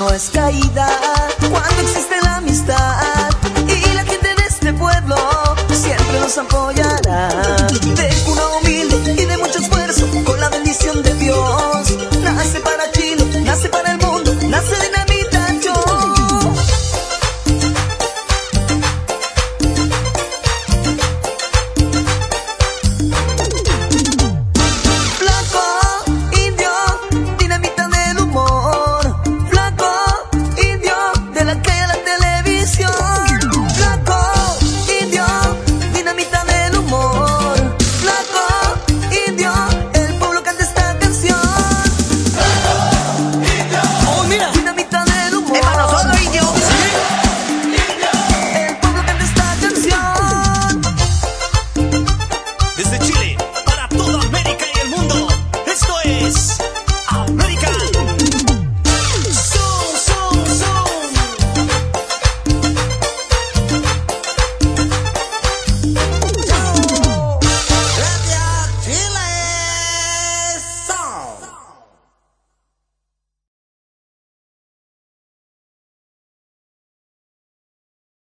no es caída cuando existe la amistad, y la gente de este pueblo siempre nos apoyará. De cuna humilde y de mucho esfuerzo, con la bendición de Dios, nace para Chile, nace para el mundo, nace Dinamita Show. Flaco, indio, dinamita del humor. Flaco, indio, de la calle a la televisión. Flaco, indio, dinamita del humor. Flaco, indio, el pueblo canta esta canción. Oh, mira, dinamita del humor. Es para nosotros, indio. El pueblo canta esta canción. Desde Chile, para toda América y el mundo, esto es